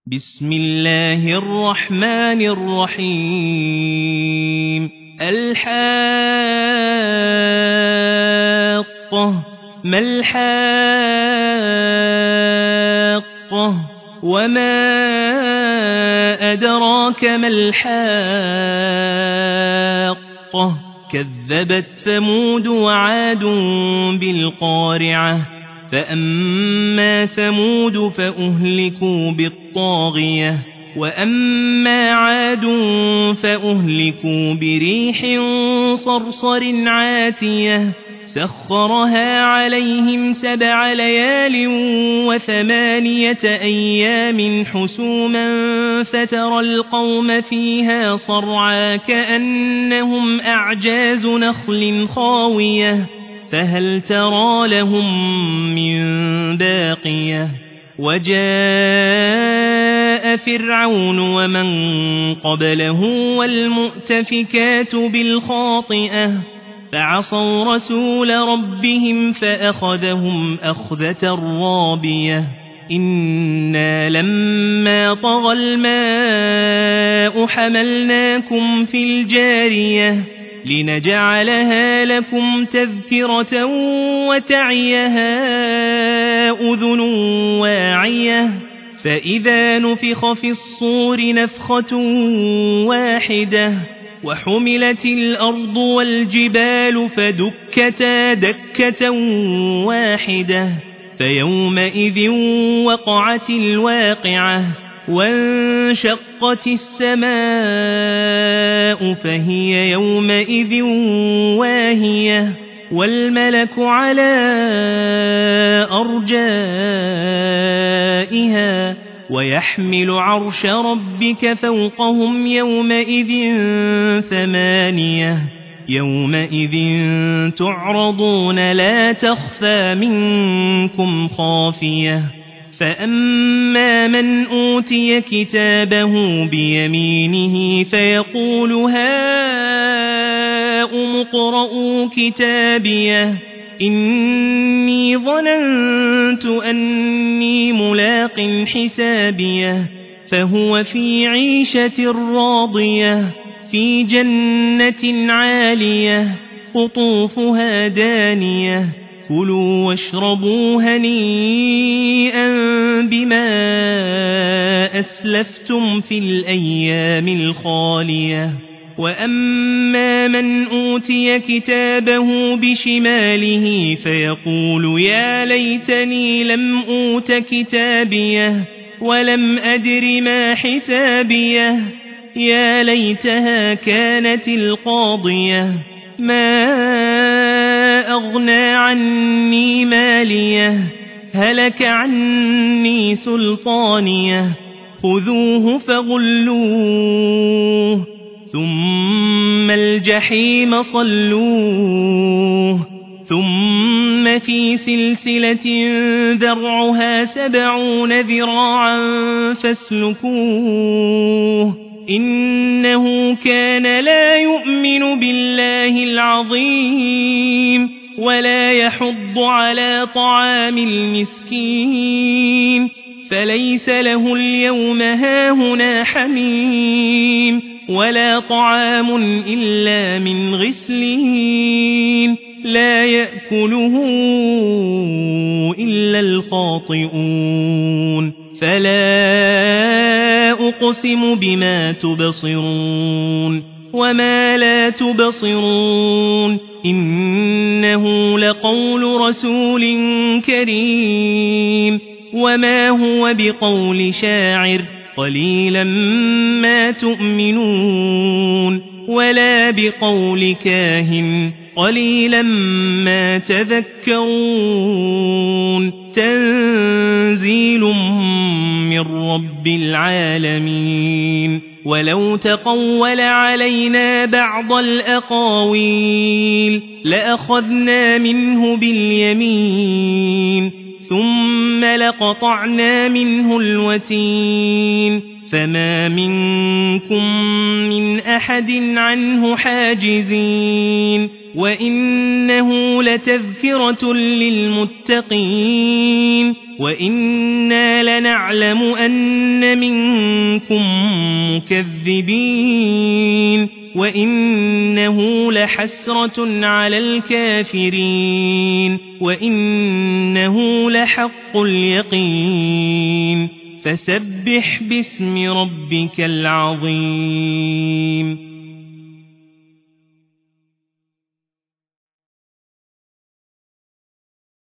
بسم الله الرحمن الرحيم الحاقة ما الحاقة وما أدراك ما الحاقة كذبت ثمود وعاد بالقارعة فأما ثمود فأهلكوا بالطاغية وأما عاد فأهلكوا بريح صرصر عاتية سخرها عليهم 7 ليال و8 أيام حسوما فترى القوم فيها صرعا كأنهم أعجاز نخل خاوية فهل ترى لهم من باقية وجاء فرعون ومن قبله والمؤتفكات بالخاطئة فعصوا رسول ربهم فأخذهم أخذة رابية إنا لما طغى الماء حملناكم في الجارية لنجعلها لكم تذكرة وتعيها أذن واعية فإذا نفخ في الصور نفخة واحدة وحملت الأرض والجبال فدكتا دكة واحدة فيومئذ وقعت الواقعة وانشقت السماء فهي يومئذ واهية والملك على أرجائها ويحمل عرش ربك فوقهم يومئذ 8 يومئذ تعرضون لا تخفى منكم خافية فأما من أوتي كتابه بيمينه فيقول هاؤم اقرءوا كتابيه إني ظننت أني ملاق حسابيه فهو في عيشة راضية في جنة عالية قطوفها دانية كلوا واشربوا هنيئا بما أسلفتم في الأيام الخالية وأما من أوتي كتابه بشماله فيقول يا ليتني لم أوت كتابيه ولم أدر ما حسابيه يا ليتها كانت القاضية ما أغنى عني ماليه هلك عني سلطانيه خذوه فغلوه ثم الجحيم صلوه ثم في سلسلة ذرعها 70 ذراعا فاسلكوه إنه كان لا يؤمن بالله العظيم ولا يحض على طعام المسكين فليس له اليوم هاهنا حميم ولا طعام إلا من غسلين لا يأكله إلا الخاطئون فلا أقسم بما تبصرون وما لا تبصرون إنه لقول رسول كريم وما هو بقول شاعر قليلا ما تؤمنون ولا بقول كاهن قليلا ما تذكرون تنزيل من رب العالمين ولو تقول علينا بعض الأقاويل لأخذنا منه باليمين ثم لقطعنا منه الوتين فما منكم من أحد عنه حاجزين وإنه لتذكرة للمتقين وإنا لنعلم أن منكم مكذبين وإنه لحسرة على الكافرين وإنه لحق اليقين فسبح باسم ربك العظيم